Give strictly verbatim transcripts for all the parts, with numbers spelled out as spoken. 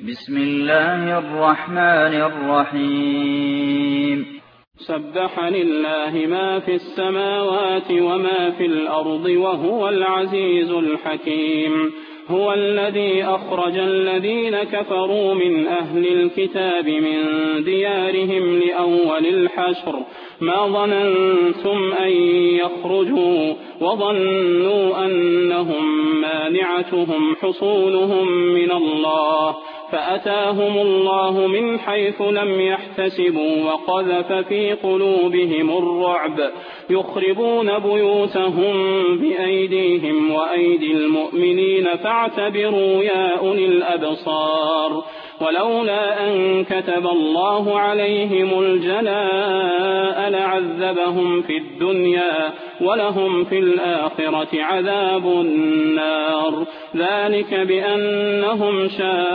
بسم الله الرحمن الرحيم سبح لله ما في السماوات وما في الأرض وهو العزيز الحكيم. هو الذي أخرج الذين كفروا من أهل الكتاب من ديارهم لأول الحشر ما ظننتم أن يخرجوا وظنوا أنهم مانعتهم حصونهم من الله فأتاهم الله من حيث لم يحتسبوا وقذف في قلوبهم الرعب يخربون بيوتهم بأيديهم وأيدي المؤمنين فاعتبروا يا أولي الأبصار. ولولا أن كتب الله عليهم الجلاء لعذبهم في الدنيا ولهم في الآخرة عذاب النار. ذلك بأنهم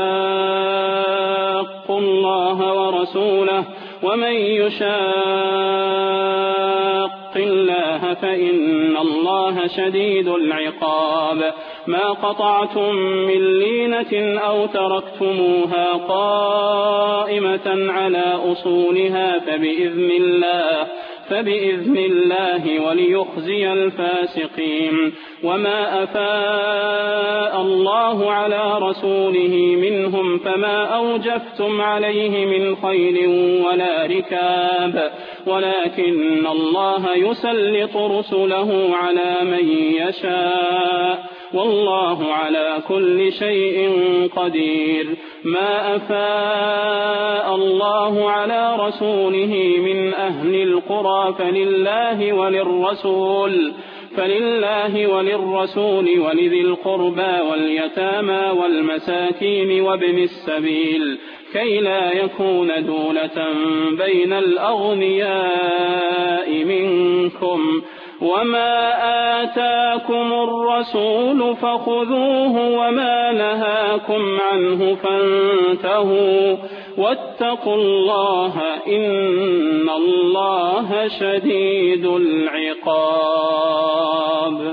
شاقوا الله ورسوله ومن يشاق الله فإن الله شديد العقاب. ما قطعتم من لينة أو تركتموها قائمة على أصولها فبإذن الله فبإذن الله وليخزي الفاسقين. وما أفاء الله على رسوله منهم فما أوجفتم عليه من خيل ولا ركاب ولكن الله يسلط رسله على من يشاء والله على كل شيء قدير. ما أفاء الله على رسوله من أهل القرى فلله وللرسول فلله وللرسول ولذي القربى واليتامى والمساكين وابن السبيل كي لا يكون دولة بين الأغنياء منكم. وما آتاكم الرسول فخذوه وما نهاكم عنه فانتهوا واتقوا الله إن الله شديد العقاب.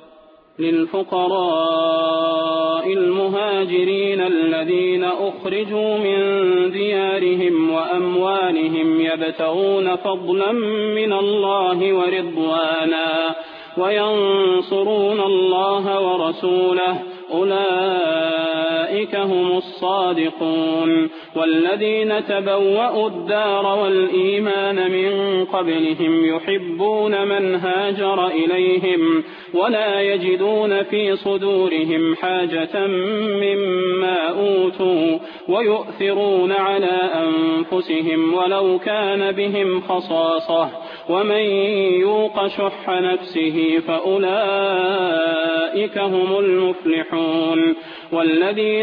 للفقراء المهاجرين الذين أخرجوا من ديارهم وأموالهم يبتغون فضلا من الله ورضوانا وينصرون الله ورسوله أولئك هم الصادقون. والذين تبوأوا الدار والإيمان من قبلهم يحبون من هاجر إليهم ولا يجدون في صدورهم حاجة مما أوتوا ويؤثرون على أنفسهم ولو كان بهم خصاصة ومن يوق شح نفسه فأولئك هم المفلحون. والذين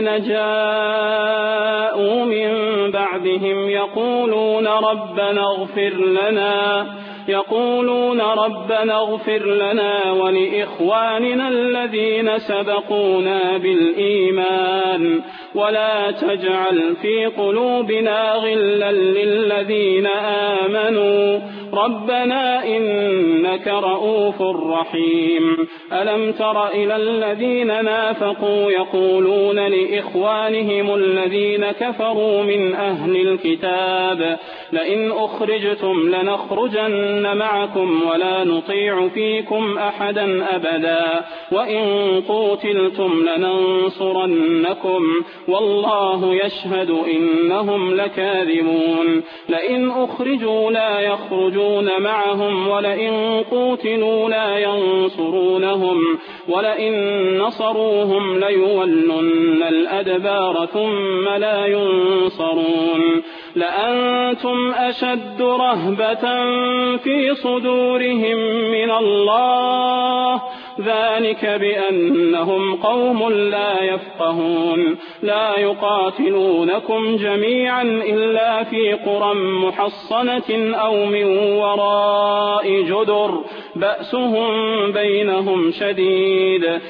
جاءوا من بعدهم يقولون ربنا اغفر لنا يقولون ربنا اغفر لنا ولإخواننا الذين سبقونا بالإيمان ولا تجعل في قلوبنا غلا للذين آمنوا ربنا إنك رؤوف رحيم. ألم تر إلى الذين نافقوا يقولون لإخوانهم الذين كفروا من أهل الكتاب لئن أخرجتم لنخرجن معكم ولا نطيع فيكم أحدا أبدا وإن قوتلتم لننصرنكم والله يشهد إنهم لكاذبون. لئن أخرجوا لا يخرجون معهم ولئن قوتلوا لا ينصرونهم ولئن نصروهم ليولن الأدبار ثم لا ينصرون. لأنتم أشد رهبة في صدورهم من الله ذلك بأنهم قوم لا يفقهون. لا يقاتلونكم جميعا إلا في قرى محصنة أو من وراء جدر بأسهم بينهم شديد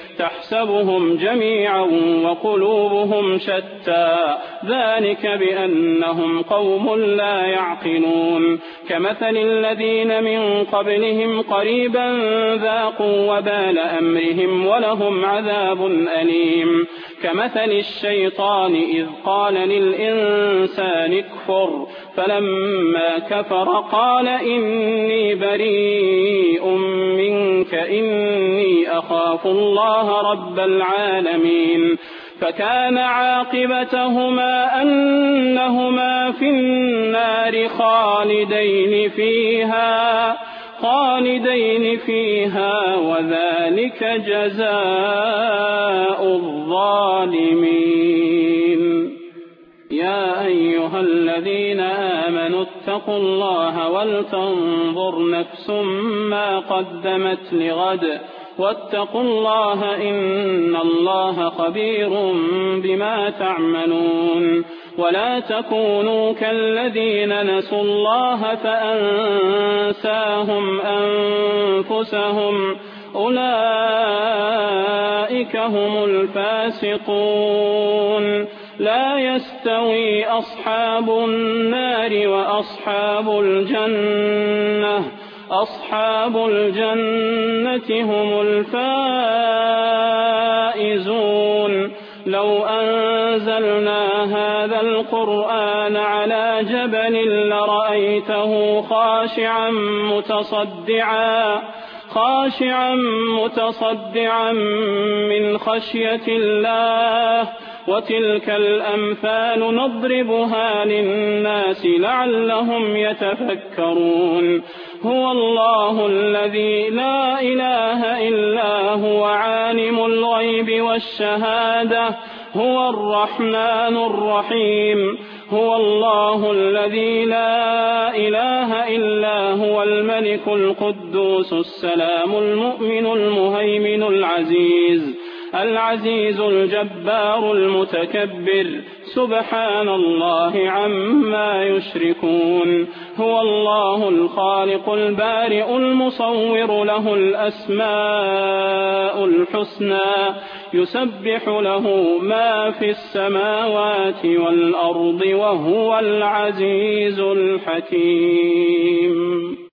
تحسبهم جميعا وقلوبهم شتى ذلك بأنهم قوم لا يعقلون كمثل الذين من قبلهم قريبا ذاقوا وبال أمرهم ولهم عذاب أليم كمثل الشيطان إذ قال للإنسان اكفر فلما كفر قال إني بريء منك إني أخاف الله رب العالمين فكان عاقبتهما أنهما في النار خالدين فيها خالدين فيها وذلك جزاء الظالمين. يا أيها الذين آمنوا اتقوا الله ولتنظر نفس ما قدمت لغد واتقوا الله إن الله خبير بما تعملون ولا تكونوا كالذين نسوا الله فأنساهم أنفسهم أولئك هم الفاسقون. لا يستوي أصحاب النار وأصحاب الجنة أصحاب الجنة هم الفائزون. لو أنزلنا هذا القرآن على جبل لرأيته خاشعا متصدعا خاشعا متصدعا من خشية الله وتلك الأمثال نضربها للناس لعلهم يتفكرون. هو الله الذي لا إله إلا هو عالم الغيب والشهادة هو الرحمن الرحيم. هو الله الذي لا إله إلا هو الملك القدوس السلام المؤمن المهيمن العزيز العزيز الجبار المتكبر سبحان الله عما يشركون. هو الله الخالق البارئ المصور له الأسماء الحسنى يسبح له ما في السماوات والأرض وهو العزيز الحكيم.